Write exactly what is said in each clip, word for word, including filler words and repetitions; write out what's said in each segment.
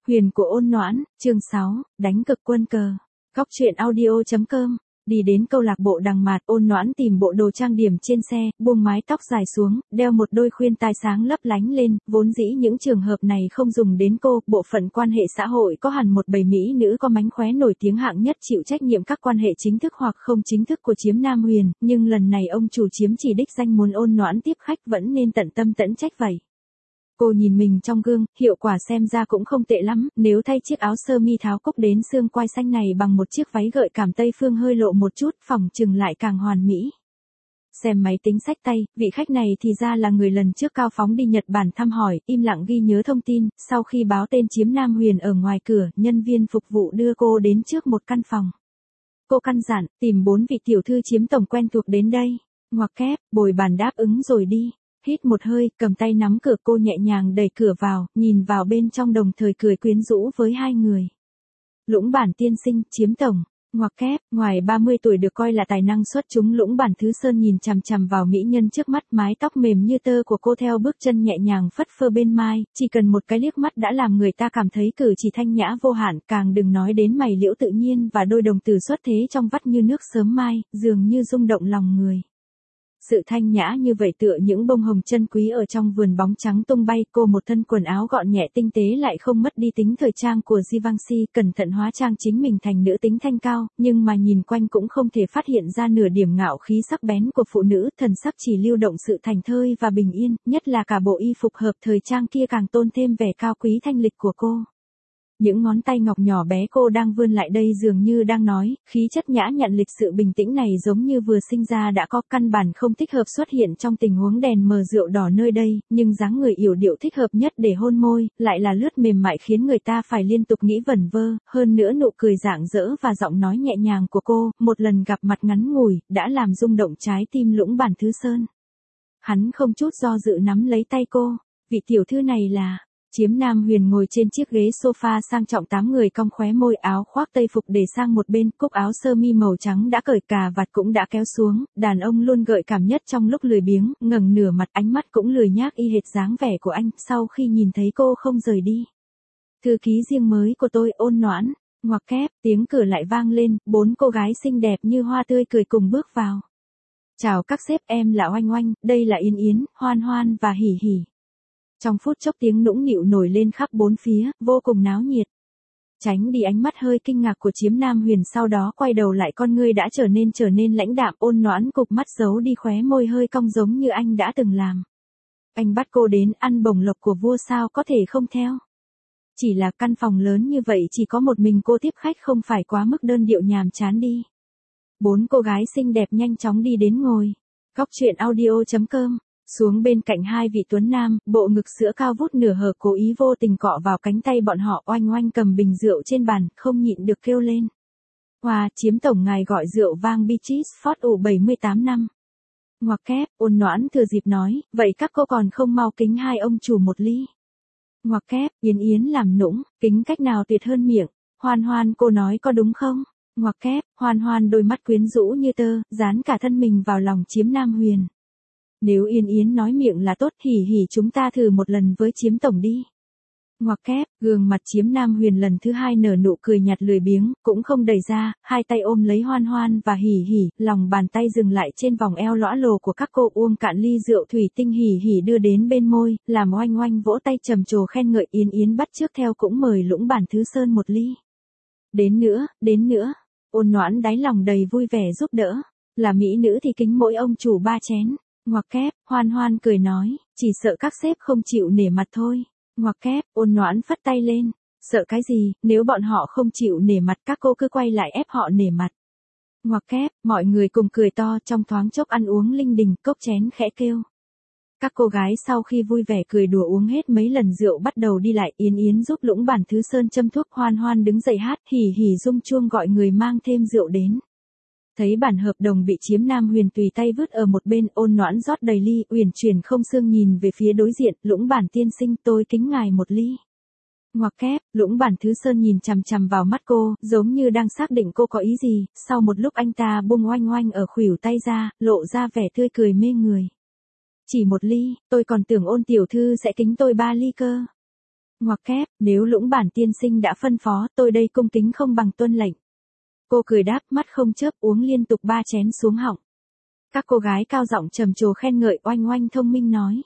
Huyền của ôn noãn, chương sáu, đánh cực quân cờ. Góc truyện audio.com. Đi đến câu lạc bộ Đằng Mạt, ôn noãn tìm bộ đồ trang điểm trên xe, buông mái tóc dài xuống, đeo một đôi khuyên tai sáng lấp lánh lên, vốn dĩ những trường hợp này không dùng đến cô, bộ phận quan hệ xã hội có hẳn một bầy mỹ nữ có mánh khóe nổi tiếng hạng nhất chịu trách nhiệm các quan hệ chính thức hoặc không chính thức của Chiếm Nam Huyền, nhưng lần này ông chủ Chiếm chỉ đích danh muốn ôn noãn tiếp khách vẫn nên tận tâm tận trách vậy. Cô nhìn mình trong gương, hiệu quả xem ra cũng không tệ lắm, nếu thay chiếc áo sơ mi tháo cúc đến xương quai xanh này bằng một chiếc váy gợi cảm Tây phương hơi lộ một chút, phỏng chừng lại càng hoàn mỹ. Xem máy tính xách tay, vị khách này thì ra là người lần trước Cao Phóng đi Nhật Bản thăm hỏi, im lặng ghi nhớ thông tin, sau khi báo tên Chiếm Nam Huyền ở ngoài cửa, nhân viên phục vụ đưa cô đến trước một căn phòng. Cô căn dặn, tìm bốn vị tiểu thư Chiếm tổng quen thuộc đến đây, ngoặc kép, bồi bàn đáp ứng rồi đi. Hít một hơi, cầm tay nắm cửa, cô nhẹ nhàng đẩy cửa vào, nhìn vào bên trong đồng thời cười quyến rũ với hai người. Lũng Bản tiên sinh, Chiếm tổng, ngoặc kép, ngoài ba mươi tuổi được coi là tài năng xuất chúng, Lũng Bản Thứ Sơn nhìn chằm chằm vào mỹ nhân trước mắt, mái tóc mềm như tơ của cô theo bước chân nhẹ nhàng phất phơ bên mai, chỉ cần một cái liếc mắt đã làm người ta cảm thấy cử chỉ thanh nhã vô hạn, càng đừng nói đến mày liễu tự nhiên và đôi đồng tử xuất thế trong vắt như nước sớm mai, dường như rung động lòng người. Sự thanh nhã như vậy tựa những bông hồng chân quý ở trong vườn bóng trắng tung bay, cô một thân quần áo gọn nhẹ tinh tế lại không mất đi tính thời trang của Givenchy, cẩn thận hóa trang chính mình thành nữ tính thanh cao, nhưng mà nhìn quanh cũng không thể phát hiện ra nửa điểm ngạo khí sắc bén của phụ nữ, thần sắc chỉ lưu động sự thành thơi và bình yên, nhất là cả bộ y phục hợp thời trang kia càng tôn thêm vẻ cao quý thanh lịch của cô. Những ngón tay ngọc nhỏ bé cô đang vươn lại đây dường như đang nói, khí chất nhã nhặn lịch sự bình tĩnh này giống như vừa sinh ra đã có, căn bản không thích hợp xuất hiện trong tình huống đèn mờ rượu đỏ nơi đây, nhưng dáng người yểu điệu thích hợp nhất để hôn môi, lại là lướt mềm mại khiến người ta phải liên tục nghĩ vẩn vơ, hơn nữa nụ cười rạng rỡ và giọng nói nhẹ nhàng của cô, một lần gặp mặt ngắn ngủi, đã làm rung động trái tim Lũng Bản Thứ Sơn. Hắn không chút do dự nắm lấy tay cô, vị tiểu thư này là... Chiếm Nam Huyền ngồi trên chiếc ghế sofa sang trọng, tám người cong khóe môi, áo khoác tây phục để sang một bên, cúc áo sơ mi màu trắng đã cởi, cà vạt cũng đã kéo xuống, đàn ông luôn gợi cảm nhất trong lúc lười biếng, ngẩng nửa mặt, ánh mắt cũng lười nhác y hệt dáng vẻ của anh, sau khi nhìn thấy cô không rời đi. Thư ký riêng mới của tôi, ôn noãn, ngoặc kép, tiếng cửa lại vang lên, bốn cô gái xinh đẹp như hoa tươi cười cùng bước vào. Chào các sếp, em là Oanh Oanh, đây là Yến Yến, Hoan Hoan và Hỉ Hỉ. Trong phút chốc tiếng nũng nịu nổi lên khắp bốn phía, vô cùng náo nhiệt. Tránh đi ánh mắt hơi kinh ngạc của Chiếm Nam Huyền, sau đó quay đầu lại, con ngươi đã trở nên trở nên lãnh đạm, ôn noãn cụp mắt giấu đi khóe môi hơi cong giống như anh đã từng làm. Anh bắt cô đến ăn bổng lộc của vua sao có thể không theo. Chỉ là căn phòng lớn như vậy chỉ có một mình cô tiếp khách không phải quá mức đơn điệu nhàm chán đi. Bốn cô gái xinh đẹp nhanh chóng đi đến ngồi. Góc truyện audio.com. Xuống bên cạnh hai vị tuấn nam, bộ ngực sữa cao vút nửa hở cố ý vô tình cọ vào cánh tay bọn họ. Oanh Oanh cầm bình rượu trên bàn, không nhịn được kêu lên. Wow, Chiếm tổng ngài gọi rượu vang Beatrice Ford ủ bảy mươi tám năm. Ngoặc kép, ôn noãn thừa dịp nói, vậy các cô còn không mau kính hai ông chủ một ly. Ngoặc kép, Yến Yến làm nũng, kính cách nào tuyệt hơn miệng. Hoan Hoan, cô nói có đúng không? Ngoặc kép, Hoan Hoan đôi mắt quyến rũ như tơ, dán cả thân mình vào lòng Chiếm Nam Huyền. Nếu Yên Yến nói miệng là tốt, Hỉ Hỉ chúng ta thử một lần với Chiếm tổng đi. Ngoặc kép, gương mặt Chiếm Nam Huyền lần thứ hai nở nụ cười nhạt lười biếng, cũng không đẩy ra, hai tay ôm lấy Hoan Hoan và Hỉ Hỉ, lòng bàn tay dừng lại trên vòng eo lõa lồ của các cô, uống cạn ly rượu thủy tinh Hỉ Hỉ đưa đến bên môi, làm Oanh Oanh vỗ tay trầm trồ khen ngợi. Yên Yến bắt chước theo cũng mời Lũng Bản Thứ Sơn một ly. Đến nữa, đến nữa, ôn noãn đáy lòng đầy vui vẻ giúp đỡ, là mỹ nữ thì kính mỗi ông chủ ba chén. Ngoặc kép, Hoan Hoan cười nói, chỉ sợ các sếp không chịu nể mặt thôi. Ngoặc kép, ôn noãn phất tay lên, sợ cái gì, nếu bọn họ không chịu nể mặt các cô cứ quay lại ép họ nể mặt. Ngoặc kép, mọi người cùng cười to, trong thoáng chốc ăn uống linh đình, cốc chén khẽ kêu. Các cô gái sau khi vui vẻ cười đùa uống hết mấy lần rượu bắt đầu đi lại. Yến Yến giúp Lũng Bản Thứ Sơn châm thuốc, Hoan Hoan đứng dậy hát, Hỉ Hỉ rung chuông gọi người mang thêm rượu đến. Thấy bản hợp đồng bị Chiếm Nam Huyền tùy tay vứt ở một bên, ôn noãn rót đầy ly, uyển chuyển không xương nhìn về phía đối diện, Lũng Bản tiên sinh tôi kính ngài một ly. Ngoặc kép, Lũng Bản Thứ Sơn nhìn chằm chằm vào mắt cô, giống như đang xác định cô có ý gì, sau một lúc anh ta buông Oanh Oanh ở khuỷu tay ra, lộ ra vẻ tươi cười mê người. Chỉ một ly, tôi còn tưởng ôn tiểu thư sẽ kính tôi ba ly cơ. Ngoặc kép, nếu Lũng Bản tiên sinh đã phân phó, tôi đây cung kính không bằng tuân lệnh. Cô cười đáp, mắt không chớp, uống liên tục ba chén xuống họng. Các cô gái cao giọng trầm trồ khen ngợi, oanh oanh thông minh nói.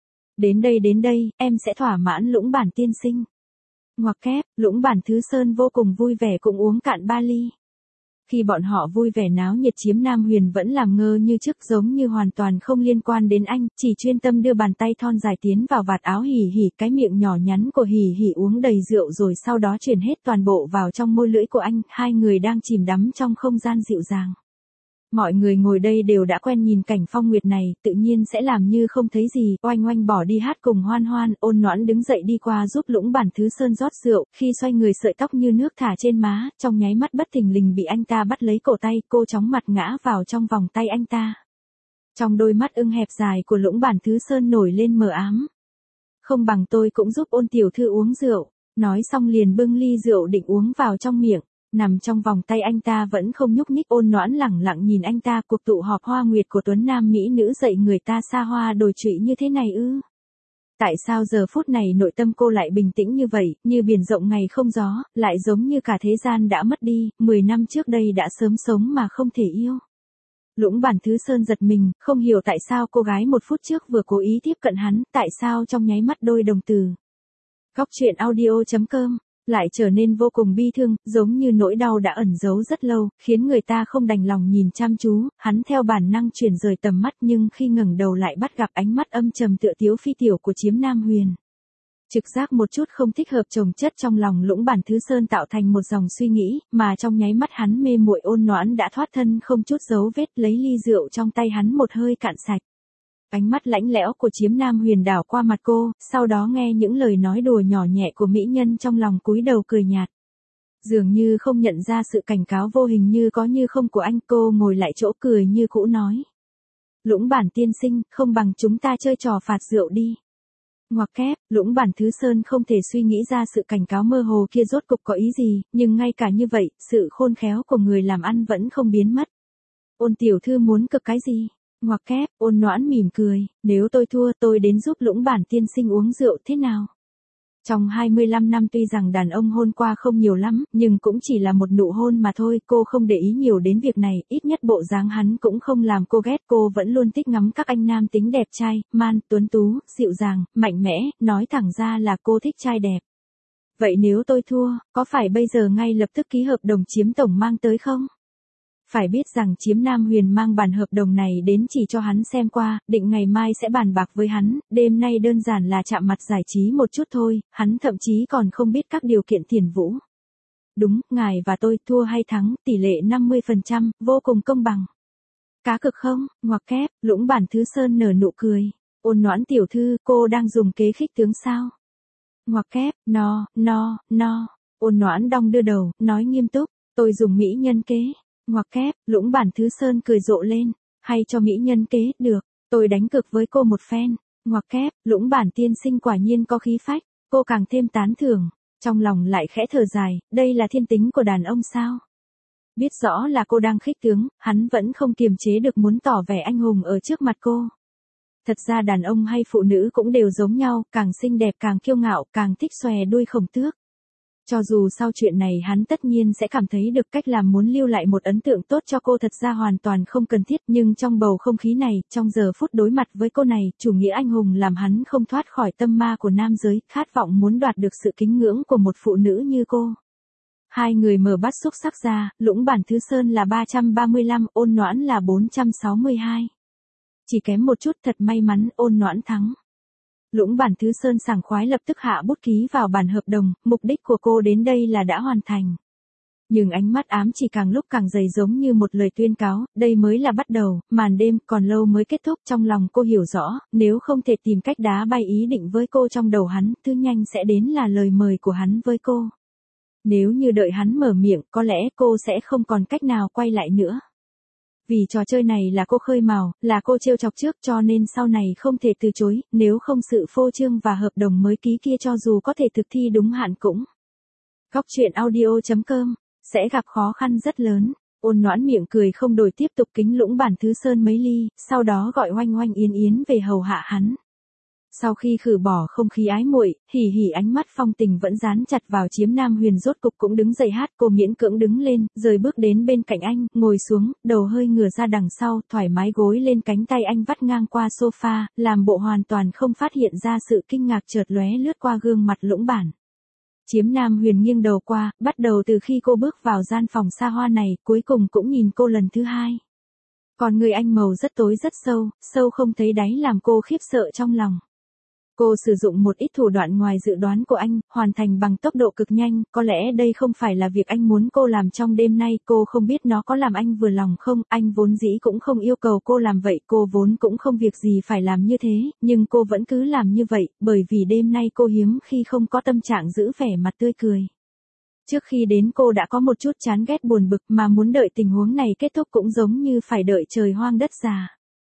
Đến đây đến đây, em sẽ thỏa mãn Lũng Bản tiên sinh. Ngoặc kép, Lũng Bản Thứ Sơn vô cùng vui vẻ cũng uống cạn ba ly. Khi bọn họ vui vẻ náo nhiệt, Chiếm Nam Huyền vẫn làm ngơ như trước, giống như hoàn toàn không liên quan đến anh, chỉ chuyên tâm đưa bàn tay thon dài tiến vào vạt áo Hỉ Hỉ, cái miệng nhỏ nhắn của Hỉ Hỉ uống đầy rượu rồi sau đó chuyển hết toàn bộ vào trong môi lưỡi của anh, hai người đang chìm đắm trong không gian dịu dàng. Mọi người ngồi đây đều đã quen nhìn cảnh phong nguyệt này, tự nhiên sẽ làm như không thấy gì, oanh oanh bỏ đi hát cùng hoan hoan, Ôn Noãn đứng dậy đi qua giúp Lũng Bản Thứ Sơn rót rượu, khi xoay người sợi tóc như nước thả trên má, trong nháy mắt bất thình lình bị anh ta bắt lấy cổ tay, cô chóng mặt ngã vào trong vòng tay anh ta. Trong đôi mắt ưng hẹp dài của Lũng Bản Thứ Sơn nổi lên mờ ám. Không bằng tôi cũng giúp Ôn tiểu thư uống rượu, nói xong liền bưng ly rượu định uống vào trong miệng. Nằm trong vòng tay anh ta vẫn không nhúc nhích, Ôn Noãn lẳng lặng nhìn anh ta, cuộc tụ họp hoa nguyệt của tuấn nam mỹ nữ dạy người ta xa hoa đồi trụy như thế này ư? Tại sao giờ phút này nội tâm cô lại bình tĩnh như vậy, như biển rộng ngày không gió, lại giống như cả thế gian đã mất đi, mười năm trước đây đã sớm sống mà không thể yêu. Lũng Bản Thứ Sơn giật mình, không hiểu tại sao cô gái một phút trước vừa cố ý tiếp cận hắn, tại sao trong nháy mắt đôi đồng từ. Góc truyện audio chấm com lại trở nên vô cùng bi thương, giống như nỗi đau đã ẩn giấu rất lâu, khiến người ta không đành lòng nhìn chăm chú, hắn theo bản năng chuyển rời tầm mắt nhưng khi ngẩng đầu lại bắt gặp ánh mắt âm trầm tựa tiếu phi tiểu của Chiếm Nam Huyền. Trực giác một chút không thích hợp chồng chất trong lòng Lũng Bản Thứ Sơn tạo thành một dòng suy nghĩ, mà trong nháy mắt hắn mê muội, Ôn Noãn đã thoát thân không chút dấu vết, lấy ly rượu trong tay hắn một hơi cạn sạch. Ánh mắt lãnh lẽo của Chiếm Nam Huyền đảo qua mặt cô, sau đó nghe những lời nói đùa nhỏ nhẹ của mỹ nhân trong lòng cúi đầu cười nhạt. Dường như không nhận ra sự cảnh cáo vô hình như có như không của anh, cô ngồi lại chỗ cười như cũ nói. Lũng Bản tiên sinh, không bằng chúng ta chơi trò phạt rượu đi. Ngoặc kép, Lũng Bản Thứ Sơn không thể suy nghĩ ra sự cảnh cáo mơ hồ kia rốt cục có ý gì, nhưng ngay cả như vậy, sự khôn khéo của người làm ăn vẫn không biến mất. Ôn tiểu thư muốn cực cái gì? Ngoặc kép, Ôn Noãn mỉm cười, nếu tôi thua tôi đến giúp Lũng Bản tiên sinh uống rượu thế nào? Trong hai mươi lăm năm tuy rằng đàn ông hôn qua không nhiều lắm, nhưng cũng chỉ là một nụ hôn mà thôi, cô không để ý nhiều đến việc này, ít nhất bộ dáng hắn cũng không làm cô ghét, cô vẫn luôn thích ngắm các anh nam tính đẹp trai, man, tuấn tú, dịu dàng, mạnh mẽ, nói thẳng ra là cô thích trai đẹp. Vậy nếu tôi thua, có phải bây giờ ngay lập tức ký hợp đồng Chiếm tổng mang tới không? Phải biết rằng Chiếm Nam Huyền mang bản hợp đồng này đến chỉ cho hắn xem qua, định ngày mai sẽ bàn bạc với hắn, đêm nay đơn giản là chạm mặt giải trí một chút thôi, hắn thậm chí còn không biết các điều kiện tiền vũ. Đúng, ngài và tôi, thua hay thắng, tỷ lệ năm mươi phần trăm, vô cùng công bằng. Cá cực không? Ngoặc kép, Lũng Bản Thứ Sơn nở nụ cười. Ôn Noãn tiểu thư, cô đang dùng kế khích tướng sao? Ngoặc kép, no, no, no. Ôn Noãn đong đưa đầu, nói nghiêm túc, tôi dùng mỹ nhân kế. Ngoặc kép, Lũng Bản Thứ Sơn cười rộ lên, hay cho mỹ nhân kế, được, tôi đánh cực với cô một phen. Ngoặc kép, Lũng Bản tiên sinh quả nhiên có khí phách, cô càng thêm tán thưởng, trong lòng lại khẽ thở dài, đây là thiên tính của đàn ông sao? Biết rõ là cô đang khích tướng, hắn vẫn không kiềm chế được muốn tỏ vẻ anh hùng ở trước mặt cô. Thật ra đàn ông hay phụ nữ cũng đều giống nhau, càng xinh đẹp càng kiêu ngạo, càng thích xòe đuôi khổng tước. Cho dù sau chuyện này hắn tất nhiên sẽ cảm thấy được cách làm muốn lưu lại một ấn tượng tốt cho cô thật ra hoàn toàn không cần thiết, nhưng trong bầu không khí này, trong giờ phút đối mặt với cô này, chủ nghĩa anh hùng làm hắn không thoát khỏi tâm ma của nam giới, khát vọng muốn đoạt được sự kính ngưỡng của một phụ nữ như cô. Hai người mở bát xúc sắc ra, Lũng Bản Thứ Sơn là ba trăm ba mươi lăm, Ôn Noãn là bốn trăm sáu mươi hai. Chỉ kém một chút, thật may mắn, Ôn Noãn thắng. Lũng Bản Thứ Sơn sảng khoái lập tức hạ bút ký vào bản hợp đồng, mục đích của cô đến đây là đã hoàn thành. Nhưng ánh mắt ám chỉ càng lúc càng dày giống như một lời tuyên cáo, đây mới là bắt đầu, màn đêm còn lâu mới kết thúc. Trong lòng cô hiểu rõ, nếu không thể tìm cách đá bay ý định với cô trong đầu hắn, thứ nhanh sẽ đến là lời mời của hắn với cô. Nếu như đợi hắn mở miệng, có lẽ cô sẽ không còn cách nào quay lại nữa. Vì trò chơi này là cô khơi mào, là cô trêu chọc trước cho nên sau này không thể từ chối, nếu không sự phô trương và hợp đồng mới ký kia cho dù có thể thực thi đúng hạn cũng. Góc truyện audio chấm com sẽ gặp khó khăn rất lớn. Ôn Noãn miệng cười không đổi tiếp tục kính Lũng Bản Thứ Sơn mấy ly, sau đó gọi Oanh Oanh Yến Yến về hầu hạ hắn. Sau khi khử bỏ không khí ái muội, hỉ hỉ ánh mắt Phong Tình vẫn dán chặt vào Chiếm Nam Huyền rốt cục cũng đứng dậy hát, cô miễn cưỡng đứng lên, rời bước đến bên cạnh anh, ngồi xuống, đầu hơi ngửa ra đằng sau, thoải mái gối lên cánh tay anh vắt ngang qua sofa, làm bộ hoàn toàn không phát hiện ra sự kinh ngạc chợt lóe lướt qua gương mặt Lũng Bản. Chiếm Nam Huyền nghiêng đầu qua, bắt đầu từ khi cô bước vào gian phòng xa hoa này, cuối cùng cũng nhìn cô lần thứ hai. Còn người anh màu rất tối rất sâu, sâu không thấy đáy làm cô khiếp sợ trong lòng. Cô sử dụng một ít thủ đoạn ngoài dự đoán của anh, hoàn thành bằng tốc độ cực nhanh, có lẽ đây không phải là việc anh muốn cô làm trong đêm nay, cô không biết nó có làm anh vừa lòng không, anh vốn dĩ cũng không yêu cầu cô làm vậy, cô vốn cũng không việc gì phải làm như thế, nhưng cô vẫn cứ làm như vậy, bởi vì đêm nay cô hiếm khi không có tâm trạng giữ vẻ mặt tươi cười. Trước khi đến cô đã có một chút chán ghét buồn bực mà muốn đợi tình huống này kết thúc cũng giống như phải đợi trời hoang đất già.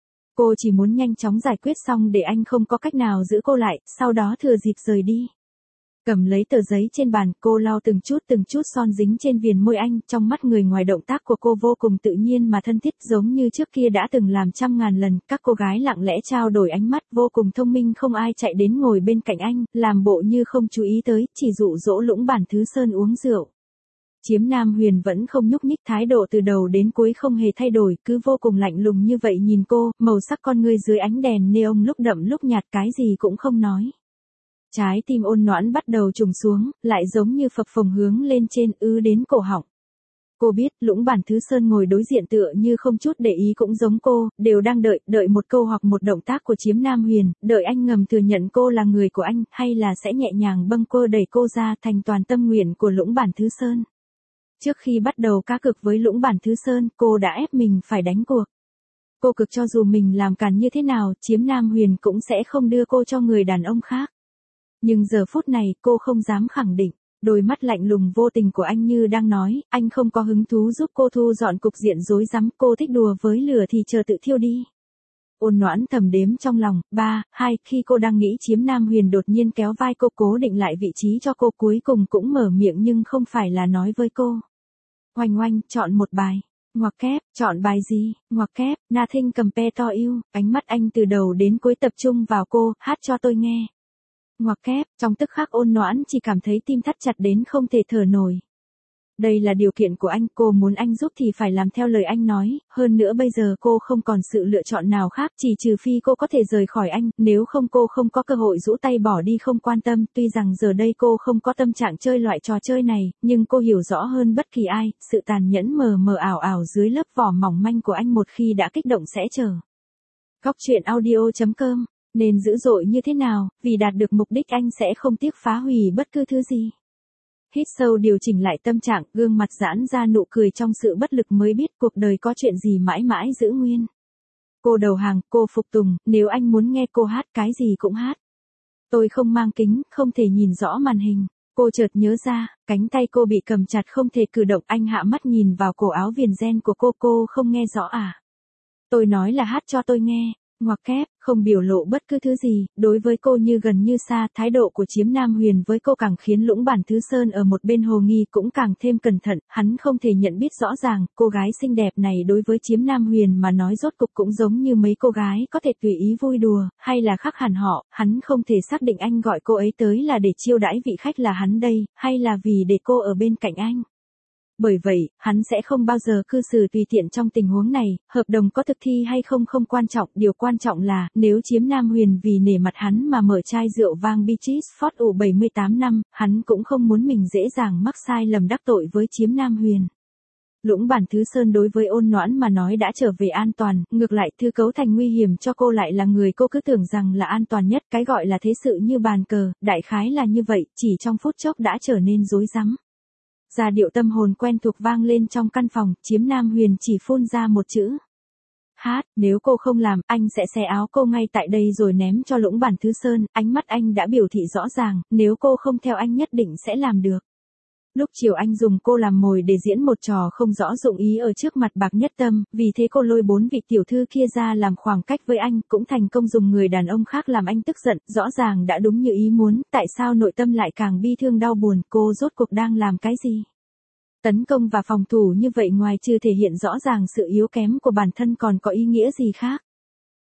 Cô chỉ muốn nhanh chóng giải quyết xong để anh không có cách nào giữ cô lại, sau đó thừa dịp rời đi. Cầm lấy tờ giấy trên bàn, cô lau từng chút từng chút son dính trên viền môi anh, trong mắt người ngoài động tác của cô vô cùng tự nhiên mà thân thiết giống như trước kia đã từng làm trăm ngàn lần, các cô gái lặng lẽ trao đổi ánh mắt vô cùng thông minh không ai chạy đến ngồi bên cạnh anh, làm bộ như không chú ý tới, chỉ dụ dỗ Lũng Bản Thứ Sơn uống rượu. Chiếm Nam Huyền vẫn không nhúc nhích, thái độ từ đầu đến cuối không hề thay đổi, cứ vô cùng lạnh lùng như vậy nhìn cô, màu sắc con ngươi dưới ánh đèn neon lúc đậm lúc nhạt cái gì cũng không nói. Trái tim ôn noãn bắt đầu trùng xuống, lại giống như phập phồng hướng lên trên ứ đến cổ họng. Cô biết Lũng Bản Thứ Sơn ngồi đối diện tựa như không chút để ý cũng giống cô, đều đang đợi, đợi một câu hoặc một động tác của Chiếm Nam Huyền, đợi anh ngầm thừa nhận cô là người của anh, hay là sẽ nhẹ nhàng bâng quơ đẩy cô ra thành toàn tâm nguyện của Lũng Bản Thứ Sơn. Trước khi bắt đầu cá cược với Lũng Bản Thứ Sơn, cô đã ép mình phải đánh cuộc. Cô cực cho dù mình làm càn như thế nào, Chiếm Nam Huyền cũng sẽ không đưa cô cho người đàn ông khác. Nhưng giờ phút này, cô không dám khẳng định. Đôi mắt lạnh lùng vô tình của anh như đang nói, anh không có hứng thú giúp cô thu dọn cục diện rối rắm, cô thích đùa với lửa thì chờ tự thiêu đi. Ôn noãn thầm đếm trong lòng, ba, hai, khi cô đang nghĩ Chiếm Nam Huyền đột nhiên kéo vai cô cố định lại vị trí cho cô cuối cùng cũng mở miệng nhưng không phải là nói với cô. Oanh oanh, chọn một bài. Ngoặc kép, chọn bài gì? Ngoặc kép, Nothing Compared to You, ánh mắt anh từ đầu đến cuối tập trung vào cô, hát cho tôi nghe. Ngoặc kép, trong tức khắc ôn noãn chỉ cảm thấy tim thắt chặt đến không thể thở nổi. Đây là điều kiện của anh, cô muốn anh giúp thì phải làm theo lời anh nói, hơn nữa bây giờ cô không còn sự lựa chọn nào khác, chỉ trừ phi cô có thể rời khỏi anh, nếu không cô không có cơ hội rũ tay bỏ đi không quan tâm, tuy rằng giờ đây cô không có tâm trạng chơi loại trò chơi này, nhưng cô hiểu rõ hơn bất kỳ ai, sự tàn nhẫn mờ mờ ảo ảo dưới lớp vỏ mỏng manh của anh một khi đã kích động sẽ chờ. Góc truyện audio chấm com, nên dữ dội như thế nào, vì đạt được mục đích anh sẽ không tiếc phá hủy bất cứ thứ gì. Hít sâu điều chỉnh lại tâm trạng, gương mặt giãn ra nụ cười trong sự bất lực mới biết cuộc đời có chuyện gì mãi mãi giữ nguyên. Cô đầu hàng, cô phục tùng, nếu anh muốn nghe cô hát cái gì cũng hát. Tôi không mang kính, không thể nhìn rõ màn hình. Cô chợt nhớ ra, cánh tay cô bị cầm chặt không thể cử động, anh hạ mắt nhìn vào cổ áo viền ren của cô, cô không nghe rõ à? Tôi nói là hát cho tôi nghe. Ngoặc kép, không biểu lộ bất cứ thứ gì, đối với cô như gần như xa, thái độ của Chiếm Nam Huyền với cô càng khiến Lũng Bản Thứ Sơn ở một bên hồ nghi cũng càng thêm cẩn thận, hắn không thể nhận biết rõ ràng, cô gái xinh đẹp này đối với Chiếm Nam Huyền mà nói rốt cục cũng giống như mấy cô gái có thể tùy ý vui đùa, hay là khác hẳn họ, hắn không thể xác định anh gọi cô ấy tới là để chiêu đãi vị khách là hắn đây, hay là vì để cô ở bên cạnh anh. Bởi vậy, hắn sẽ không bao giờ cư xử tùy tiện trong tình huống này, hợp đồng có thực thi hay không không quan trọng, điều quan trọng là, nếu Chiếm Nam Huyền vì nể mặt hắn mà mở chai rượu vang Beatrice Ford ủ bảy mươi tám năm, hắn cũng không muốn mình dễ dàng mắc sai lầm đắc tội với Chiếm Nam Huyền. Lũng Bản Thứ Sơn đối với ôn noãn mà nói đã trở về an toàn, ngược lại thư cấu thành nguy hiểm cho cô lại là người cô cứ tưởng rằng là an toàn nhất, cái gọi là thế sự như bàn cờ, đại khái là như vậy, chỉ trong phút chốc đã trở nên rối rắm. Giai điệu tâm hồn quen thuộc vang lên trong căn phòng, Chiếm Nam Huyền chỉ phun ra một chữ. Hát, nếu cô không làm, anh sẽ xé áo cô ngay tại đây rồi ném cho Lũng Bản Thứ Sơn, ánh mắt anh đã biểu thị rõ ràng, nếu cô không theo anh nhất định sẽ làm được. Lúc chiều anh dùng cô làm mồi để diễn một trò không rõ dụng ý ở trước mặt Bạc Nhất Tâm, vì thế cô lôi bốn vị tiểu thư kia ra làm khoảng cách với anh, cũng thành công dùng người đàn ông khác làm anh tức giận, rõ ràng đã đúng như ý muốn, tại sao nội tâm lại càng bi thương đau buồn, cô rốt cuộc đang làm cái gì? Tấn công và phòng thủ như vậy ngoài trừ thể hiện rõ ràng sự yếu kém của bản thân còn có ý nghĩa gì khác?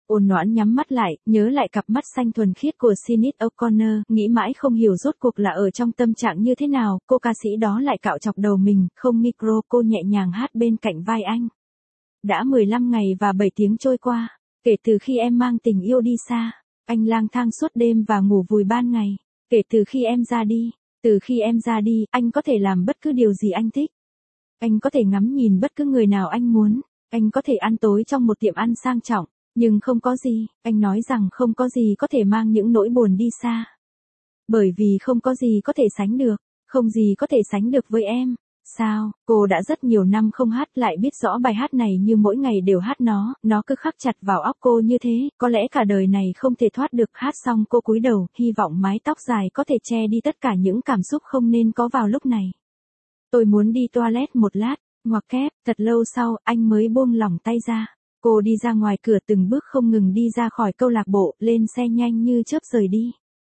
Ôn Noãn nhắm mắt lại, nhớ lại cặp mắt xanh thuần khiết của Sinead O'Connor, nghĩ mãi không hiểu rốt cuộc là ở trong tâm trạng như thế nào, cô ca sĩ đó lại cạo chọc đầu mình, không micro, cô nhẹ nhàng hát bên cạnh vai anh. Đã mười lăm ngày và bảy tiếng trôi qua, kể từ khi em mang tình yêu đi xa, anh lang thang suốt đêm và ngủ vùi ban ngày, kể từ khi em ra đi, từ khi em ra đi, anh có thể làm bất cứ điều gì anh thích. Anh có thể ngắm nhìn bất cứ người nào anh muốn, anh có thể ăn tối trong một tiệm ăn sang trọng. Nhưng không có gì, anh nói rằng không có gì có thể mang những nỗi buồn đi xa. Bởi vì không có gì có thể sánh được, không gì có thể sánh được với em. Sao, cô đã rất nhiều năm không hát lại biết rõ bài hát này như mỗi ngày đều hát nó, nó cứ khắc chặt vào óc cô như thế, có lẽ cả đời này không thể thoát được. Hát xong cô cúi đầu, hy vọng mái tóc dài có thể che đi tất cả những cảm xúc không nên có vào lúc này. Tôi muốn đi toilet một lát, ngoặc kép, thật lâu sau, anh mới buông lỏng tay ra. Cô đi ra ngoài cửa từng bước không ngừng đi ra khỏi câu lạc bộ, lên xe nhanh như chớp rời đi.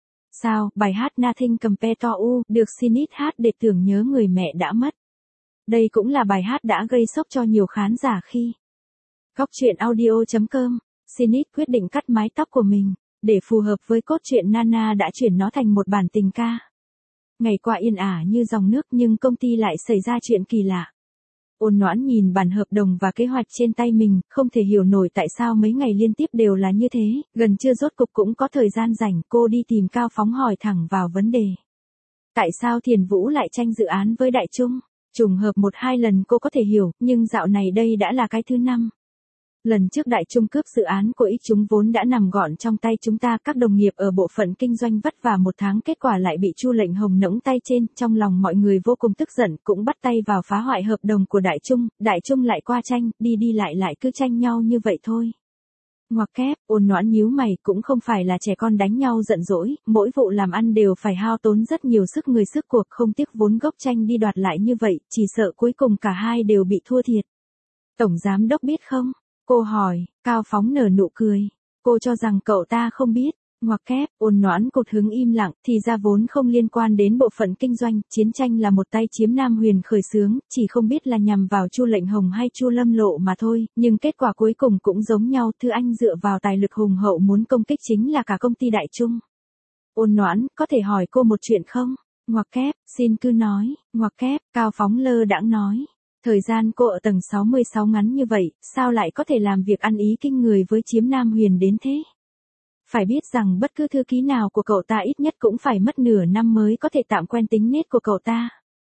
Sao, bài hát Nothing Compares to You được Sinead hát để tưởng nhớ người mẹ đã mất. Đây cũng là bài hát đã gây sốc cho nhiều khán giả khi Góc truyện audio chấm com, Sinead quyết định cắt mái tóc của mình, để phù hợp với cốt truyện Nana đã chuyển nó thành một bản tình ca. Ngày qua yên ả như dòng nước nhưng công ty lại xảy ra chuyện kỳ lạ. Ôn Noãn nhìn bản hợp đồng và kế hoạch trên tay mình, không thể hiểu nổi tại sao mấy ngày liên tiếp đều là như thế, gần trưa rốt cục cũng có thời gian rảnh, cô đi tìm Cao Phóng hỏi thẳng vào vấn đề. Tại sao Thiền Vũ lại tranh dự án với Đại Trung? Trùng hợp một hai lần cô có thể hiểu, nhưng dạo này đây đã là cái thứ năm. Lần trước Đại Trung cướp dự án của ích chúng vốn đã nằm gọn trong tay chúng ta, các đồng nghiệp ở bộ phận kinh doanh vất vả một tháng, kết quả lại bị Chu Lệnh Hồng nẫng tay trên, trong lòng mọi người vô cùng tức giận, cũng bắt tay vào phá hoại hợp đồng của Đại Trung, Đại Trung lại qua tranh, đi đi lại lại cứ tranh nhau như vậy thôi. Ngoặc kép, Ôn Noãn nhíu mày, cũng không phải là trẻ con đánh nhau giận dỗi, mỗi vụ làm ăn đều phải hao tốn rất nhiều sức người sức cuộc, không tiếc vốn gốc tranh đi đoạt lại như vậy, chỉ sợ cuối cùng cả hai đều bị thua thiệt. Tổng giám đốc biết không? Cô hỏi, Cao Phóng nở nụ cười. Cô cho rằng cậu ta không biết. Ngoặc kép, Ôn Noãn cụt hứng im lặng, thì ra vốn không liên quan đến bộ phận kinh doanh, chiến tranh là một tay chiếm Nam Huyền khởi xướng, chỉ không biết là nhằm vào Chu Lệnh Hồng hay Chu Lâm Lộ mà thôi, nhưng kết quả cuối cùng cũng giống nhau, Thư Anh dựa vào tài lực hùng hậu muốn công kích chính là cả công ty Đại Trung. Ôn Noãn, có thể hỏi cô một chuyện không? Ngoặc kép, xin cứ nói. Ngoặc kép, Cao Phóng lơ đãng nói. Thời gian cô ở tầng sáu mươi sáu ngắn như vậy, sao lại có thể làm việc ăn ý kinh người với chiếm Nam Huyền đến thế? Phải biết rằng bất cứ thư ký nào của cậu ta ít nhất cũng phải mất nửa năm mới có thể tạm quen tính nết của cậu ta.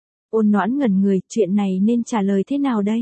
Ôn Noãn ngẩn người, chuyện này nên trả lời thế nào đây?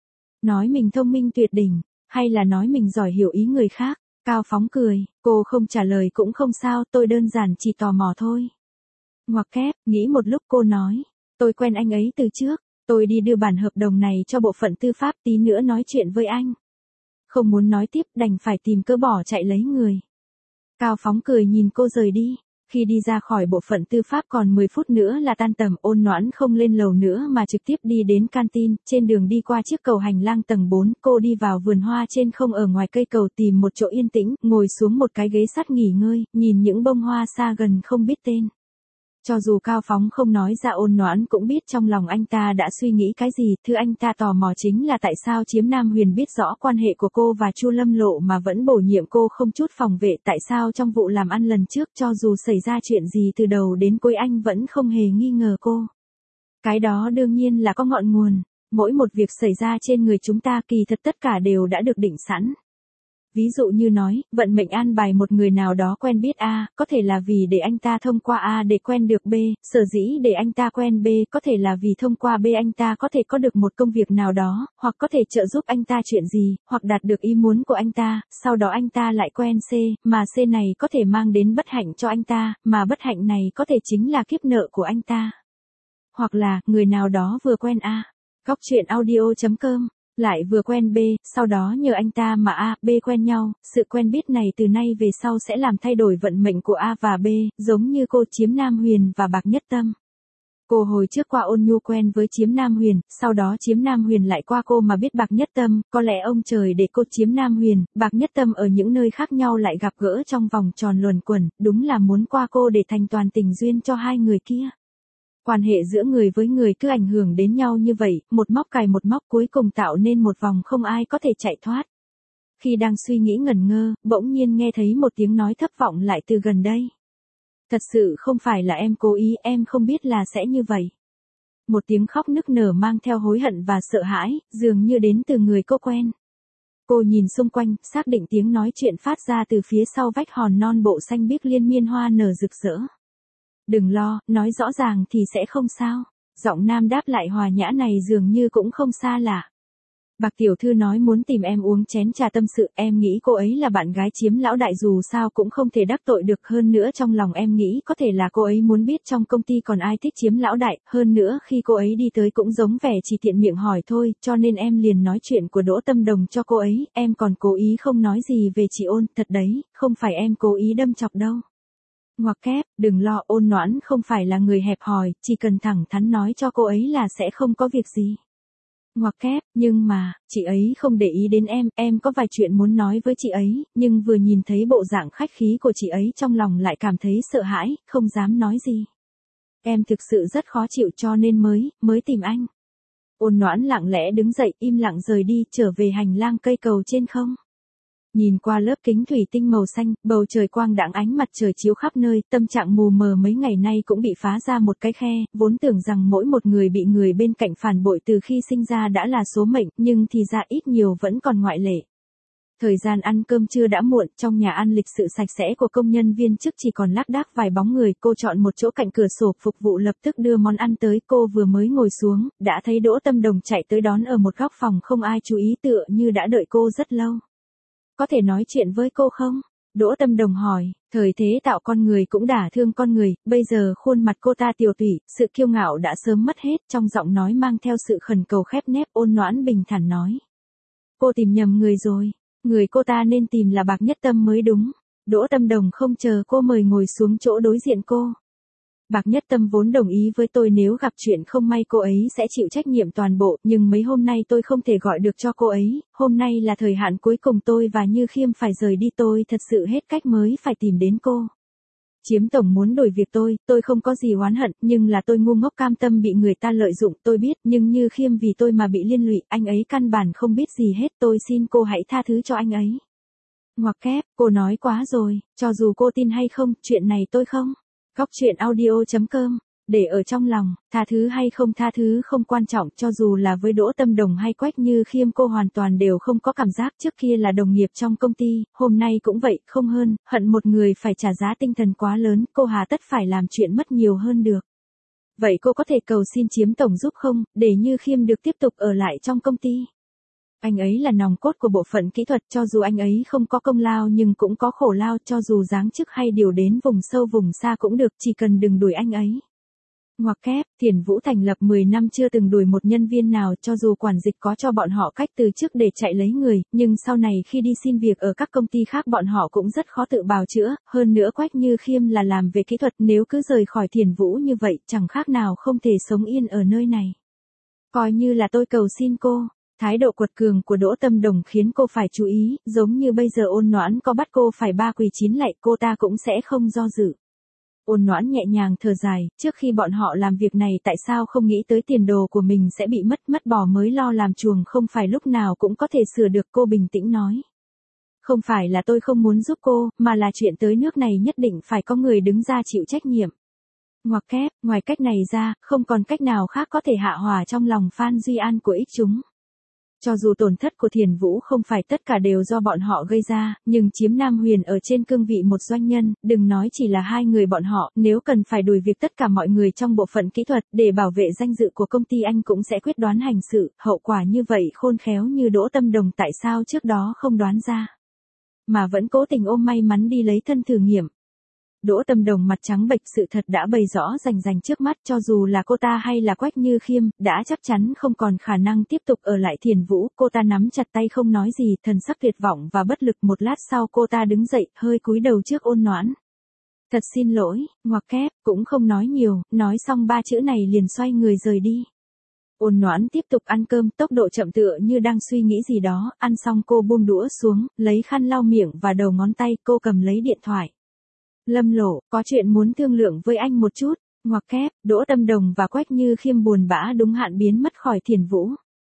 Nói mình thông minh tuyệt đỉnh, hay là nói mình giỏi hiểu ý người khác? Cao Phóng cười, cô không trả lời cũng không sao, tôi đơn giản chỉ tò mò thôi. Ngoặc kép, nghĩ một lúc cô nói, tôi quen anh ấy từ trước. Tôi đi đưa bản hợp đồng này cho bộ phận tư pháp, tí nữa nói chuyện với anh. Không muốn nói tiếp, đành phải tìm cớ bỏ chạy lấy người. Cao Phóng cười nhìn cô rời đi. Khi đi ra khỏi bộ phận tư pháp còn mười phút nữa là tan tầm, Ôn Noãn không lên lầu nữa mà trực tiếp đi đến canteen, trên đường đi qua chiếc cầu hành lang tầng bốn, cô đi vào vườn hoa trên không ở ngoài cây cầu tìm một chỗ yên tĩnh, ngồi xuống một cái ghế sắt nghỉ ngơi, nhìn những bông hoa xa gần không biết tên. Cho dù Cao Phóng không nói ra, Ôn Noãn cũng biết trong lòng anh ta đã suy nghĩ cái gì, thứ anh ta tò mò chính là tại sao chiếm Nam Huyền biết rõ quan hệ của cô và Chu Lâm Lộ mà vẫn bổ nhiệm cô không chút phòng vệ, tại sao trong vụ làm ăn lần trước cho dù xảy ra chuyện gì từ đầu đến cuối anh vẫn không hề nghi ngờ cô. Cái đó đương nhiên là có ngọn nguồn, mỗi một việc xảy ra trên người chúng ta kỳ thật tất cả đều đã được định sẵn. Ví dụ như nói, vận mệnh an bài một người nào đó quen biết A, có thể là vì để anh ta thông qua A để quen được B, sở dĩ để anh ta quen B, có thể là vì thông qua B anh ta có thể có được một công việc nào đó, hoặc có thể trợ giúp anh ta chuyện gì, hoặc đạt được ý muốn của anh ta, sau đó anh ta lại quen C, mà C này có thể mang đến bất hạnh cho anh ta, mà bất hạnh này có thể chính là kiếp nợ của anh ta. Hoặc là, người nào đó vừa quen A, góc truyện audio chấm com. Lại vừa quen B, sau đó nhờ anh ta mà A, B quen nhau, sự quen biết này từ nay về sau sẽ làm thay đổi vận mệnh của A và B, giống như cô chiếm Nam Huyền và Bạc Nhất Tâm. Cô hồi trước qua Ôn Nhu quen với chiếm Nam Huyền, sau đó chiếm Nam Huyền lại qua cô mà biết Bạc Nhất Tâm, có lẽ ông trời để cô chiếm Nam Huyền, Bạc Nhất Tâm ở những nơi khác nhau lại gặp gỡ trong vòng tròn luẩn quẩn, đúng là muốn qua cô để thành toàn tình duyên cho hai người kia. Quan hệ giữa người với người cứ ảnh hưởng đến nhau như vậy, một móc cài một móc cuối cùng tạo nên một vòng không ai có thể chạy thoát. Khi đang suy nghĩ ngẩn ngơ, bỗng nhiên nghe thấy một tiếng nói thấp vọng lại từ gần đây. Thật sự không phải là em cố ý, em không biết là sẽ như vậy. Một tiếng khóc nức nở mang theo hối hận và sợ hãi, dường như đến từ người cô quen. Cô nhìn xung quanh, xác định tiếng nói chuyện phát ra từ phía sau vách hòn non bộ xanh biếc liên miên hoa nở rực rỡ. Đừng lo, nói rõ ràng thì sẽ không sao. Giọng nam đáp lại hòa nhã này dường như cũng không xa lạ. Bạc tiểu thư nói muốn tìm em uống chén trà tâm sự, em nghĩ cô ấy là bạn gái Chiếm lão đại dù sao cũng không thể đắc tội được, hơn nữa trong lòng em nghĩ có thể là cô ấy muốn biết trong công ty còn ai thích Chiếm lão đại, hơn nữa khi cô ấy đi tới cũng giống vẻ chỉ tiện miệng hỏi thôi, cho nên em liền nói chuyện của Đỗ Tâm Đồng cho cô ấy, em còn cố ý không nói gì về chị Ôn, thật đấy, không phải em cố ý đâm chọc đâu. Ngoặc kép, đừng lo, Ôn Noãn không phải là người hẹp hòi, chỉ cần thẳng thắn nói cho cô ấy là sẽ không có việc gì. Ngoặc kép, nhưng mà, chị ấy không để ý đến em, em có vài chuyện muốn nói với chị ấy, nhưng vừa nhìn thấy bộ dạng khách khí của chị ấy trong lòng lại cảm thấy sợ hãi, không dám nói gì. Em thực sự rất khó chịu cho nên mới, mới tìm anh. Ôn Noãn lặng lẽ đứng dậy, im lặng rời đi, trở về hành lang cây cầu trên không. Nhìn qua lớp kính thủy tinh màu xanh, bầu trời quang đãng, ánh mặt trời chiếu khắp nơi, tâm trạng mù mờ mấy ngày nay cũng bị phá ra một cái khe, vốn tưởng rằng mỗi một người bị người bên cạnh phản bội từ khi sinh ra đã là số mệnh, nhưng thì ra ít nhiều vẫn còn ngoại lệ. Thời gian ăn cơm trưa đã muộn, trong nhà ăn lịch sự sạch sẽ của công nhân viên chức chỉ còn lác đác vài bóng người, cô chọn một chỗ cạnh cửa sổ, phục vụ lập tức đưa món ăn tới, cô vừa mới ngồi xuống, đã thấy Đỗ Tâm Đồng chạy tới đón ở một góc phòng không ai chú ý tựa như đã đợi cô rất lâu. Có thể nói chuyện với cô không? Đỗ Tâm Đồng hỏi, thời thế tạo con người cũng đả thương con người, bây giờ khuôn mặt cô ta tiều tụy, sự kiêu ngạo đã sớm mất hết, trong giọng nói mang theo sự khẩn cầu khép nép. Ôn Noãn bình thản nói. Cô tìm nhầm người rồi, người cô ta nên tìm là Bạc Nhất Tâm mới đúng. Đỗ Tâm Đồng không chờ cô mời ngồi xuống chỗ đối diện cô. Bạc Nhất Tâm vốn đồng ý với tôi nếu gặp chuyện không may cô ấy sẽ chịu trách nhiệm toàn bộ, nhưng mấy hôm nay tôi không thể gọi được cho cô ấy, hôm nay là thời hạn cuối cùng tôi và Như Khiêm phải rời đi, tôi thật sự hết cách mới phải tìm đến cô. Chiếm tổng muốn đổi việc tôi, tôi không có gì oán hận, nhưng là tôi ngu ngốc cam tâm bị người ta lợi dụng, tôi biết, nhưng Như Khiêm vì tôi mà bị liên lụy, anh ấy căn bản không biết gì hết, tôi xin cô hãy tha thứ cho anh ấy. Ngoặc kép, cô nói quá rồi, cho dù cô tin hay không, chuyện này tôi không. Góc truyện audio chấm com, để ở trong lòng, tha thứ hay không tha thứ không quan trọng, cho dù là với Đỗ Tâm Đồng hay Quách Như Khiêm cô hoàn toàn đều không có cảm giác, trước kia là đồng nghiệp trong công ty, hôm nay cũng vậy, không hơn, hận một người phải trả giá tinh thần quá lớn, cô hà tất phải làm chuyện mất nhiều hơn được. Vậy cô có thể cầu xin Chiếm tổng giúp không, để Như Khiêm được tiếp tục ở lại trong công ty. Anh ấy là nòng cốt của bộ phận kỹ thuật, cho dù anh ấy không có công lao nhưng cũng có khổ lao, cho dù giáng chức hay điều đến vùng sâu vùng xa cũng được, chỉ cần đừng đuổi anh ấy. Ngoặc kép, Thiền Vũ thành lập mười năm chưa từng đuổi một nhân viên nào, cho dù quản dịch có cho bọn họ cách từ chức để chạy lấy người, nhưng sau này khi đi xin việc ở các công ty khác bọn họ cũng rất khó tự bào chữa, hơn nữa Quách Như Khiêm là làm về kỹ thuật, nếu cứ rời khỏi Thiền Vũ như vậy, chẳng khác nào không thể sống yên ở nơi này. Coi như là tôi cầu xin cô. Thái độ quật cường của Đỗ Tâm Đồng khiến cô phải chú ý, giống như bây giờ Ôn Noãn có bắt cô phải ba quỳ chín lạy, cô ta cũng sẽ không do dự. Ôn Noãn nhẹ nhàng thở dài, trước khi bọn họ làm việc này tại sao không nghĩ tới tiền đồ của mình sẽ bị mất, mất bò mới lo làm chuồng, không phải lúc nào cũng có thể sửa được, cô bình tĩnh nói. Không phải là tôi không muốn giúp cô, mà là chuyện tới nước này nhất định phải có người đứng ra chịu trách nhiệm. Ngoặc kép, ngoài cách này ra, không còn cách nào khác có thể hạ hỏa trong lòng Phan Duy An của ích chúng. Cho dù tổn thất của Thiền Vũ không phải tất cả đều do bọn họ gây ra, nhưng Chiếm Nam Huyền ở trên cương vị một doanh nhân, đừng nói chỉ là hai người bọn họ, nếu cần phải đuổi việc tất cả mọi người trong bộ phận kỹ thuật để bảo vệ danh dự của công ty anh cũng sẽ quyết đoán hành sự, hậu quả như vậy khôn khéo như Đỗ Tâm Đồng tại sao trước đó không đoán ra. Mà vẫn cố tình ôm may mắn đi lấy thân thử nghiệm. Đỗ Tâm Đồng mặt trắng bệch, sự thật đã bày rõ rành rành trước mắt, cho dù là cô ta hay là Quách Như Khiêm, đã chắc chắn không còn khả năng tiếp tục ở lại Thiền Vũ, cô ta nắm chặt tay không nói gì, thần sắc tuyệt vọng và bất lực, một lát sau cô ta đứng dậy, hơi cúi đầu trước Ôn Noãn. Thật xin lỗi, ngoặc kép, cũng không nói nhiều, nói xong ba chữ này liền xoay người rời đi. Ôn Noãn tiếp tục ăn cơm, tốc độ chậm tựa như đang suy nghĩ gì đó, ăn xong cô buông đũa xuống, lấy khăn lau miệng và đầu ngón tay, cô cầm lấy điện thoại. Lâm Lộ, có chuyện muốn thương lượng với anh một chút. Ngoặc kép, Đỗ Tâm Đồng và Quách Như Khiêm buồn bã đúng hạn biến mất khỏi Thiền Vũ.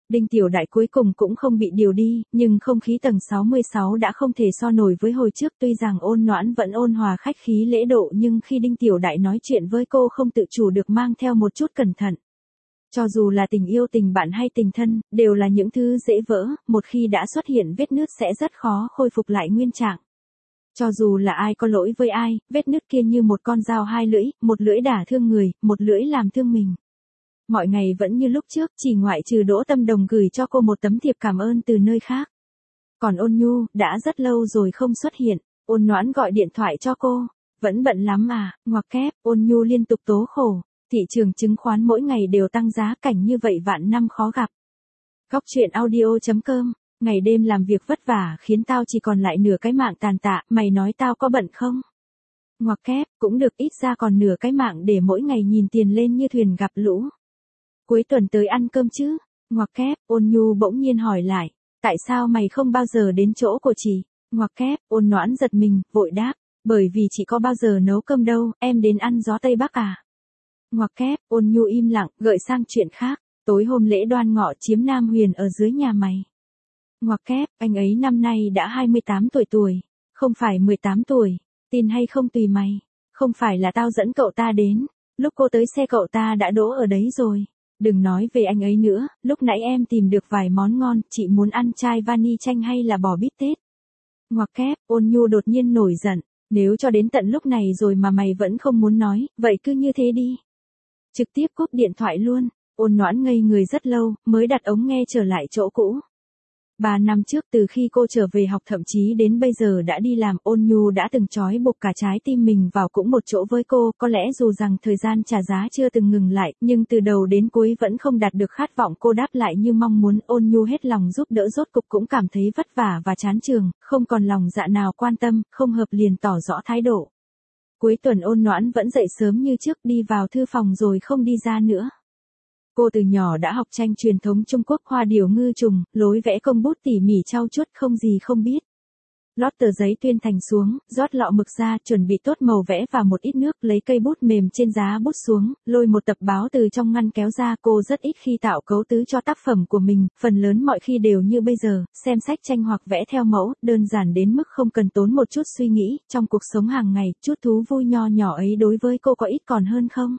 Đinh Tiểu Đại cuối cùng cũng không bị điều đi, nhưng không khí tầng sáu mươi sáu đã không thể so nổi với hồi trước, tuy rằng Ôn Noãn vẫn ôn hòa khách khí lễ độ nhưng khi Đinh Tiểu Đại nói chuyện với cô không tự chủ được mang theo một chút cẩn thận. Cho dù là tình yêu tình bạn hay tình thân, đều là những thứ dễ vỡ, một khi đã xuất hiện vết nứt sẽ rất khó khôi phục lại nguyên trạng. Cho dù là ai có lỗi với ai, vết nứt kia như một con dao hai lưỡi, một lưỡi đả thương người, một lưỡi làm thương mình. Mọi ngày vẫn như lúc trước, chỉ ngoại trừ Đỗ Tâm Đồng gửi cho cô một tấm thiệp cảm ơn từ nơi khác. Còn Ôn Nhu, đã rất lâu rồi không xuất hiện, Ôn Noãn gọi điện thoại cho cô. Vẫn bận lắm à, ngoặc kép, Ôn Nhu liên tục tố khổ. Thị trường chứng khoán mỗi ngày đều tăng giá, cảnh như vậy vạn năm khó gặp. Góc truyện audio chấm com, ngày đêm làm việc vất vả khiến tao chỉ còn lại nửa cái mạng tàn tạ, mày nói tao có bận không? Ngoặc kép, cũng được, ít ra còn nửa cái mạng để mỗi ngày nhìn tiền lên như thuyền gặp lũ. Cuối tuần tới ăn cơm chứ? Ngoặc kép, Ôn Nhu bỗng nhiên hỏi lại, tại sao mày không bao giờ đến chỗ của chị? Ngoặc kép, Ôn Noãn giật mình, vội đáp, bởi vì chị có bao giờ nấu cơm đâu, em đến ăn gió Tây Bắc à? Ngoặc kép, Ôn Nhu im lặng, gợi sang chuyện khác, tối hôm lễ Đoan Ngọ chiếm Nam Huyền ở dưới nhà mày. Ngoặc kép, anh ấy năm nay đã hai mươi tám tuổi tuổi, không phải mười tám tuổi, tin hay không tùy mày, không phải là tao dẫn cậu ta đến, lúc cô tới xe cậu ta đã đỗ ở đấy rồi. Đừng nói về anh ấy nữa, lúc nãy em tìm được vài món ngon, chị muốn ăn chai vani chanh hay là bò bít tết? Ngoặc kép, Ôn Nhu đột nhiên nổi giận, nếu cho đến tận lúc này rồi mà mày vẫn không muốn nói, vậy cứ như thế đi. Trực tiếp cúp điện thoại luôn, Ôn Noãn ngây người rất lâu, mới đặt ống nghe trở lại chỗ cũ. Ba năm trước từ khi cô trở về học thậm chí đến bây giờ đã đi làm, Ôn Nhu đã từng trói buộc cả trái tim mình vào cũng một chỗ với cô, có lẽ dù rằng thời gian trả giá chưa từng ngừng lại, nhưng từ đầu đến cuối vẫn không đạt được khát vọng cô đáp lại như mong muốn. Ôn Nhu hết lòng giúp đỡ, rốt cục cũng cảm thấy vất vả và chán trường, không còn lòng dạ nào quan tâm, không hợp liền tỏ rõ thái độ. Cuối tuần Ôn Noãn vẫn dậy sớm như trước, đi vào thư phòng rồi không đi ra nữa. Cô từ nhỏ đã học tranh truyền thống Trung Quốc, hoa điểu ngư trùng, lối vẽ công bút tỉ mỉ trau chuốt không gì không biết. Lót tờ giấy tuyên thành xuống, rót lọ mực ra, chuẩn bị tốt màu vẽ và một ít nước, lấy cây bút mềm trên giá bút xuống, lôi một tập báo từ trong ngăn kéo ra. Cô rất ít khi tạo cấu tứ cho tác phẩm của mình, phần lớn mọi khi đều như bây giờ, xem sách tranh hoặc vẽ theo mẫu, đơn giản đến mức không cần tốn một chút suy nghĩ. Trong cuộc sống hàng ngày, chút thú vui nho nhỏ ấy đối với cô có ít còn hơn không?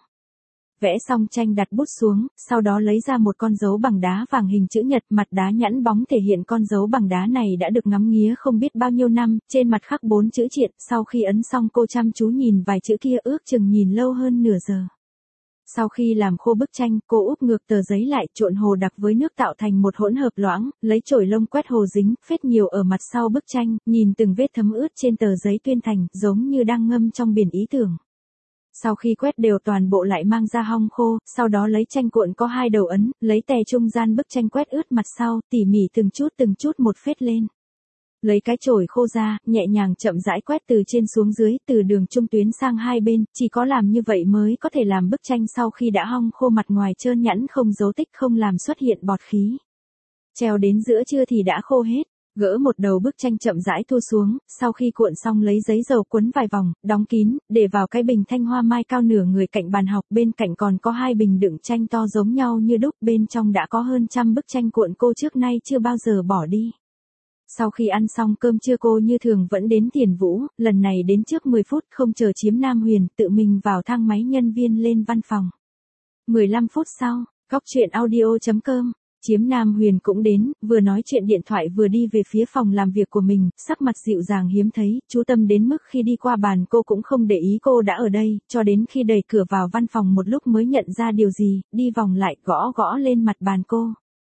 Vẽ xong tranh đặt bút xuống, sau đó lấy ra một con dấu bằng đá vàng hình chữ nhật, mặt đá nhẵn bóng thể hiện con dấu bằng đá này đã được ngắm nghía không biết bao nhiêu năm, trên mặt khắc bốn chữ triện. Sau khi ấn xong cô chăm chú nhìn vài chữ kia, ước chừng nhìn lâu hơn nửa giờ. Sau khi làm khô bức tranh, cô úp ngược tờ giấy lại, trộn hồ đặc với nước tạo thành một hỗn hợp loãng, lấy chổi lông quét hồ dính, phết nhiều ở mặt sau bức tranh, nhìn từng vết thấm ướt trên tờ giấy tuyên thành, giống như đang ngâm trong biển ý tưởng. Sau khi quét đều toàn bộ lại mang ra hong khô, sau đó lấy tranh cuộn có hai đầu ấn, lấy tè trung gian bức tranh quét ướt mặt sau, tỉ mỉ từng chút từng chút một phết lên. Lấy cái chổi khô ra, nhẹ nhàng chậm rãi quét từ trên xuống dưới, từ đường trung tuyến sang hai bên, chỉ có làm như vậy mới có thể làm bức tranh sau khi đã hong khô mặt ngoài trơn nhẵn không dấu tích, không làm xuất hiện bọt khí. Treo đến giữa trưa thì đã khô hết. Gỡ một đầu bức tranh chậm rãi thu xuống, sau khi cuộn xong lấy giấy dầu quấn vài vòng, đóng kín, để vào cái bình thanh hoa mai cao nửa người cạnh bàn học, bên cạnh còn có hai bình đựng tranh to giống nhau như đúc, bên trong đã có hơn trăm bức tranh cuộn cô trước nay chưa bao giờ bỏ đi. Sau khi ăn xong cơm trưa cô như thường vẫn đến Thiền Vũ, lần này đến trước mười phút, không chờ chiếm Nam Huyền, tự mình vào thang máy nhân viên lên văn phòng. mười lăm phút sau, góc truyện audio chấm com. Chiếm Nam Huyền cũng đến, vừa nói chuyện điện thoại vừa đi về phía phòng làm việc của mình, sắc mặt dịu dàng hiếm thấy, chú tâm đến mức khi đi qua bàn cô cũng không để ý cô đã ở đây, cho đến khi đẩy cửa vào văn phòng một lúc mới nhận ra điều gì, đi vòng lại, gõ gõ lên mặt bàn cô.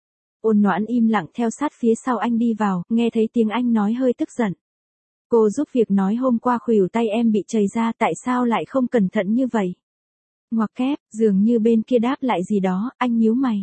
Ôn Noãn im lặng theo sát phía sau anh đi vào, nghe thấy tiếng anh nói hơi tức giận. Cô giúp việc nói hôm qua khuỷu tay em bị chảy ra, tại sao lại không cẩn thận như vậy? Ngoặc kép, dường như bên kia đáp lại gì đó, anh nhíu mày.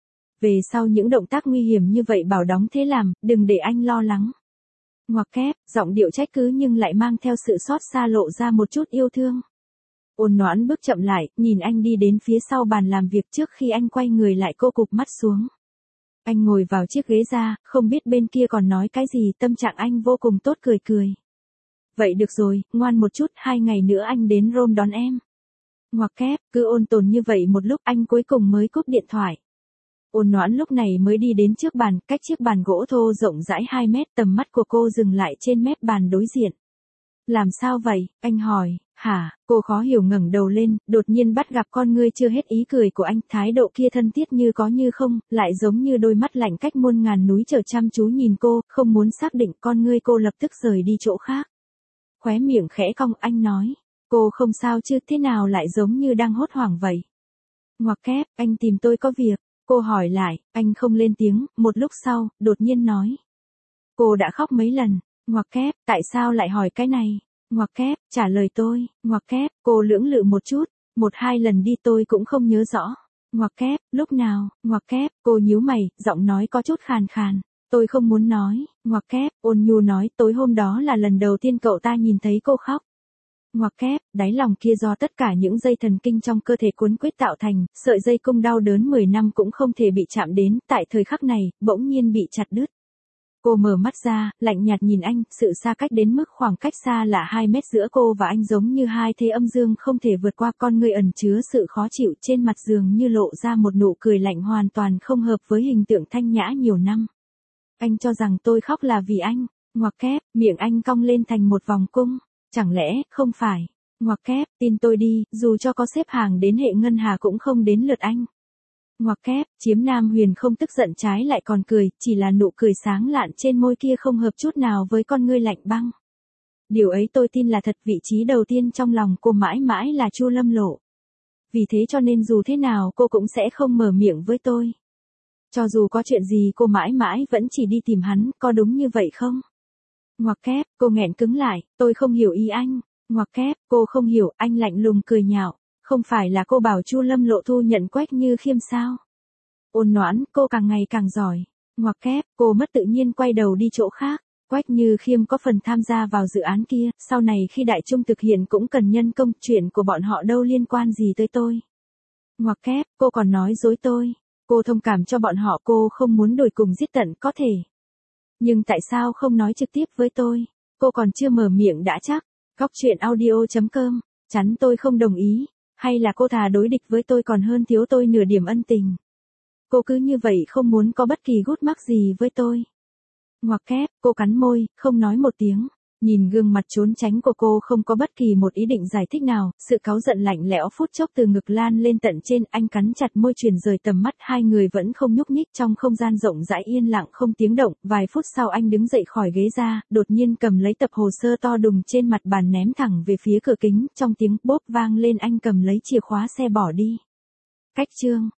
Về sau những động tác nguy hiểm như vậy bảo đóng thế làm, đừng để anh lo lắng. Ngoặc kép, giọng điệu trách cứ nhưng lại mang theo sự xót xa, lộ ra một chút yêu thương. Ôn Noãn bước chậm lại, nhìn anh đi đến phía sau bàn làm việc, trước khi anh quay người lại cô cụp mắt xuống. Anh ngồi vào chiếc ghế ra, không biết bên kia còn nói cái gì, tâm trạng anh vô cùng tốt, cười cười. Vậy được rồi, ngoan một chút, hai ngày nữa anh đến Rome đón em. Ngoặc kép, cứ ôn tồn như vậy một lúc anh cuối cùng mới cúp điện thoại. Ôn Noãn lúc này mới đi đến trước bàn, cách chiếc bàn gỗ thô rộng rãi hai mét, tầm mắt của cô dừng lại trên mép bàn đối diện. Làm sao vậy, anh hỏi, hả, cô khó hiểu ngẩng đầu lên, đột nhiên bắt gặp con ngươi chưa hết ý cười của anh, thái độ kia thân thiết như có như không, lại giống như đôi mắt lạnh cách muôn ngàn núi trở chăm chú nhìn cô, không muốn xác định con ngươi cô lập tức rời đi chỗ khác. Khóe miệng khẽ cong, anh nói, cô không sao chứ, thế nào lại giống như đang hốt hoảng vậy. Ngoặc kép, anh tìm tôi có việc, cô hỏi lại, anh không lên tiếng, một lúc sau, đột nhiên nói. Cô đã khóc mấy lần, ngoặc kép, tại sao lại hỏi cái này, ngoặc kép, trả lời tôi, ngoặc kép, cô lưỡng lự một chút, một hai lần đi tôi cũng không nhớ rõ, ngoặc kép, lúc nào, ngoặc kép, cô nhíu mày, giọng nói có chút khàn khàn. Tôi không muốn nói, ngoặc kép, ôn nhu nói, tối hôm đó là lần đầu tiên cậu ta nhìn thấy cô khóc. Ngoặc kép, đáy lòng kia do tất cả những dây thần kinh trong cơ thể cuốn quýt tạo thành, sợi dây cung đau đớn mười năm cũng không thể bị chạm đến, tại thời khắc này, bỗng nhiên bị chặt đứt. Cô mở mắt ra, lạnh nhạt nhìn anh, sự xa cách đến mức khoảng cách xa là hai mét giữa cô và anh giống như hai thế âm dương không thể vượt qua, con người ẩn chứa sự khó chịu, trên mặt giường như lộ ra một nụ cười lạnh hoàn toàn không hợp với hình tượng thanh nhã nhiều năm. Anh cho rằng tôi khóc là vì anh, ngoặc kép, miệng anh cong lên thành một vòng cung, chẳng lẽ, không phải, ngoặc kép, tin tôi đi, dù cho có xếp hàng đến hệ ngân hà cũng không đến lượt anh. Ngoặc kép, Chiếm Nam Huyền không tức giận trái lại còn cười, chỉ là nụ cười sáng lạn trên môi kia không hợp chút nào với con ngươi lạnh băng. Điều ấy tôi tin là thật, vị trí đầu tiên trong lòng cô mãi mãi là Chu Lâm Lộ. Vì thế cho nên dù thế nào cô cũng sẽ không mở miệng với tôi. Cho dù có chuyện gì cô mãi mãi vẫn chỉ đi tìm hắn, có đúng như vậy không? Ngoặc kép, cô nghẹn cứng lại, tôi không hiểu ý anh. Ngoặc kép, cô không hiểu, anh lạnh lùng cười nhạo. Không phải là cô bảo Chu Lâm Lộ thu nhận Quách Như Khiêm sao? Ôn Noãn, cô càng ngày càng giỏi. Ngoặc kép, cô mất tự nhiên quay đầu đi chỗ khác. Quách Như Khiêm có phần tham gia vào dự án kia, sau này khi Đại Trung thực hiện cũng cần nhân công, chuyện của bọn họ đâu liên quan gì tới tôi. Ngoặc kép, cô còn nói dối tôi. Cô thông cảm cho bọn họ, cô không muốn đuổi cùng giết tận, có thể. Nhưng tại sao không nói trực tiếp với tôi? Cô còn chưa mở miệng đã chắc. Góc truyện audio chấm com, chắn tôi không đồng ý. Hay là cô thà đối địch với tôi còn hơn thiếu tôi nửa điểm ân tình. Cô cứ như vậy không muốn có bất kỳ gút mắc gì với tôi. Ngoặc kép, cô cắn môi, không nói một tiếng. Nhìn gương mặt trốn tránh của cô không có bất kỳ một ý định giải thích nào, sự cáu giận lạnh lẽo phút chốc từ ngực lan lên tận trên, anh cắn chặt môi chuyển rời tầm mắt, hai người vẫn không nhúc nhích trong không gian rộng rãi yên lặng không tiếng động, vài phút sau anh đứng dậy khỏi ghế ra, đột nhiên cầm lấy tập hồ sơ to đùng trên mặt bàn ném thẳng về phía cửa kính, trong tiếng bốp vang lên anh cầm lấy chìa khóa xe bỏ đi. Cách chương